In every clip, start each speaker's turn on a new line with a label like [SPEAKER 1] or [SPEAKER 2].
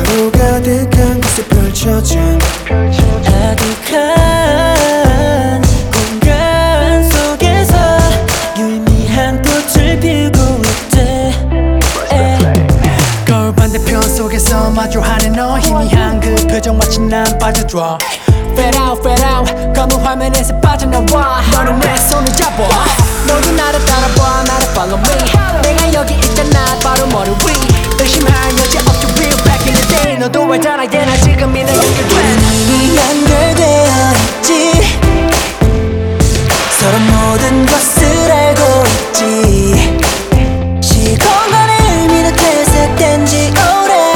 [SPEAKER 1] 서로 가득한 곳에 펼쳐진
[SPEAKER 2] 아득한 공간 속에서 유의미한 꽃을 피우고 있대.
[SPEAKER 3] 거울 반대편 속에서 마주하는 너 희미한 그 표정 마치 난 빠져들어. Fade out, fade out 검은 화면에서 빠져나와. 너는 내 손을 잡아. 너도 나를 따라봐. 나를 follow me. 내가 여기 있잖아 바로 머리 위. 의심할 여지 없지 real back in the day. 너도 알잖아 이제 나 지금이 내 연결돼.
[SPEAKER 2] 이미 연결되어 있지. 서로 모든 것을 알고 있지. 시공간의 의미는 퇴색된 지 오래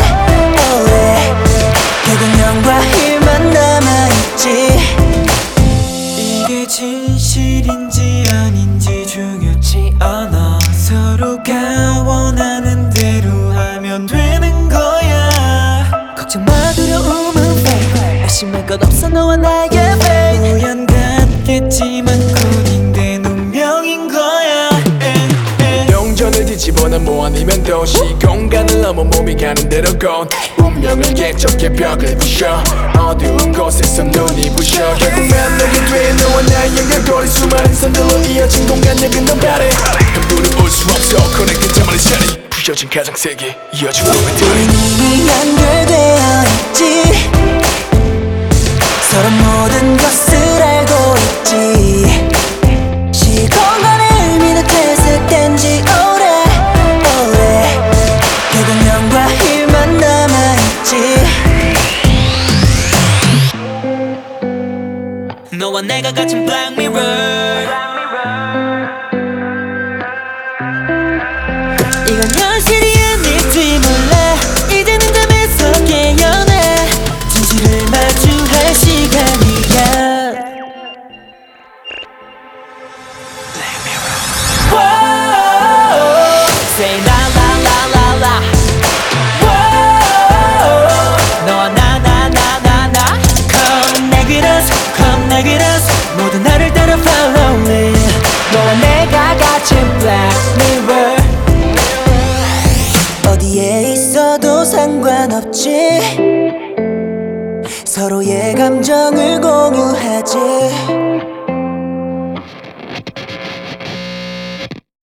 [SPEAKER 2] 결국 영과 일만 남아있지.
[SPEAKER 1] 이게 진실인지 아닌지 중요치 않아. 서로가 원하는 대로 하면 되는 거야.
[SPEAKER 2] 걱정 마 두려움은 fake. 의심할 것 없어 너와 나의 fate.
[SPEAKER 1] 우연 같겠지만 꿈인데 운명인 거야.
[SPEAKER 4] 동전을 뒤집어나 뭐 아니면 도시 공간을 넘어 몸이 가는 대로 곧 운명을 개척해 벽을 부셔. 어두운 곳에서 눈이 부셔. 결국 만나게 돼 너와 나의 연결고리. 수많은 선들로 이어진 공간역은 넌 바래. 함부로 올 수 없어 커넥트 자만의 자리. 부셔진 가상세계 이어진 꿈들이
[SPEAKER 2] 이미 연결되어 있지. 서로 모든 것을 알고 있지. 시공간의 의미는 퇴색된 지 오래 결국 영과 일만 남아있지. 너와 내가 같은 black mirror.